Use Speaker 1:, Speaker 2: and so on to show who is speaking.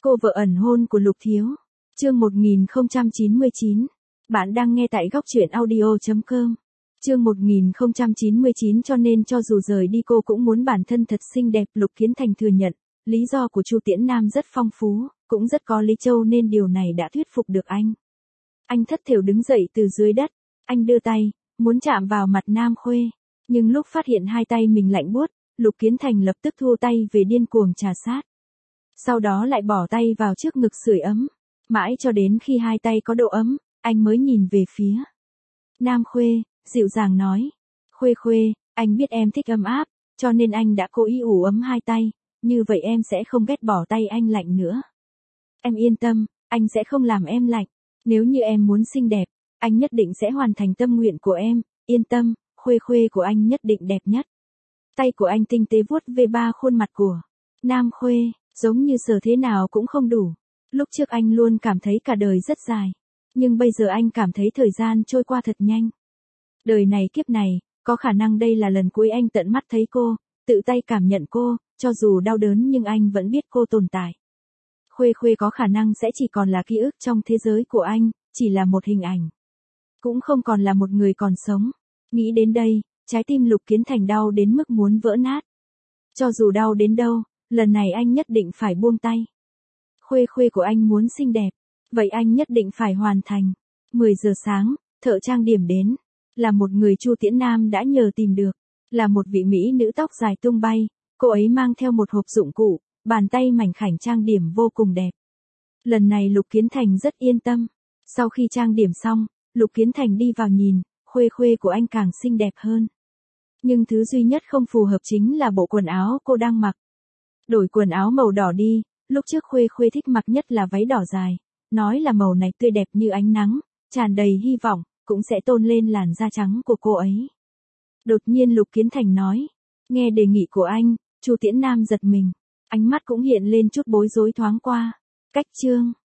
Speaker 1: Cô vợ ẩn hôn của Lục Thiếu. Chương 1099. Bạn đang nghe tại góc truyện audio.com. Chương 1099 cho nên cho dù rời đi cô cũng muốn bản thân thật xinh đẹp. Lục Kiến Thành thừa nhận, lý do của Chu Tiễn Nam rất phong phú, cũng rất có lý châu nên điều này đã thuyết phục được anh. Anh thất thểu đứng dậy từ dưới đất, anh đưa tay, muốn chạm vào mặt Nam Khuê, nhưng lúc phát hiện hai tay mình lạnh buốt, Lục Kiến Thành lập tức thu tay về điên cuồng trà sát. Sau đó lại bỏ tay vào trước ngực sưởi ấm, mãi cho đến khi hai tay có độ ấm, anh mới nhìn về phía Nam Khuê, dịu dàng nói, Khuê Khuê, anh biết em thích ấm áp, cho nên anh đã cố ý ủ ấm hai tay, như vậy em sẽ không ghét bỏ tay anh lạnh nữa. Em yên tâm, anh sẽ không làm em lạnh, nếu như em muốn xinh đẹp, anh nhất định sẽ hoàn thành tâm nguyện của em, yên tâm, Khuê Khuê của anh nhất định đẹp nhất. Tay của anh tinh tế vuốt về ba khuôn mặt của Nam Khuê, giống như sờ thế nào cũng không đủ. Lúc trước anh luôn cảm thấy cả đời rất dài, nhưng bây giờ anh cảm thấy thời gian trôi qua thật nhanh. Đời này kiếp này, có khả năng đây là lần cuối anh tận mắt thấy cô, tự tay cảm nhận cô, cho dù đau đớn nhưng anh vẫn biết cô tồn tại. Khuê Khuê có khả năng sẽ chỉ còn là ký ức trong thế giới của anh, chỉ là một hình ảnh. Cũng không còn là một người còn sống. Nghĩ đến đây, trái tim Lục Kiến Thành đau đến mức muốn vỡ nát. Cho dù đau đến đâu, lần này anh nhất định phải buông tay. Khuê Khuê của anh muốn xinh đẹp, vậy anh nhất định phải hoàn thành. 10 giờ sáng, thợ trang điểm đến, là một người Chu Tiễn Nam đã nhờ tìm được, là một vị mỹ nữ tóc dài tung bay, cô ấy mang theo một hộp dụng cụ, bàn tay mảnh khảnh trang điểm vô cùng đẹp. Lần này Lục Kiến Thành rất yên tâm. Sau khi trang điểm xong, Lục Kiến Thành đi vào nhìn, Khuê Khuê của anh càng xinh đẹp hơn. Nhưng thứ duy nhất không phù hợp chính là bộ quần áo cô đang mặc. Đổi quần áo màu đỏ đi, lúc trước Khuê Khuê thích mặc nhất là váy đỏ dài, nói là màu này tươi đẹp như ánh nắng, tràn đầy hy vọng, cũng sẽ tôn lên làn da trắng của cô ấy. Đột nhiên Lục Kiến Thành nói, nghe đề nghị của anh, Chu Tiễn Nam giật mình, ánh mắt cũng hiện lên chút bối rối thoáng qua. Cách chương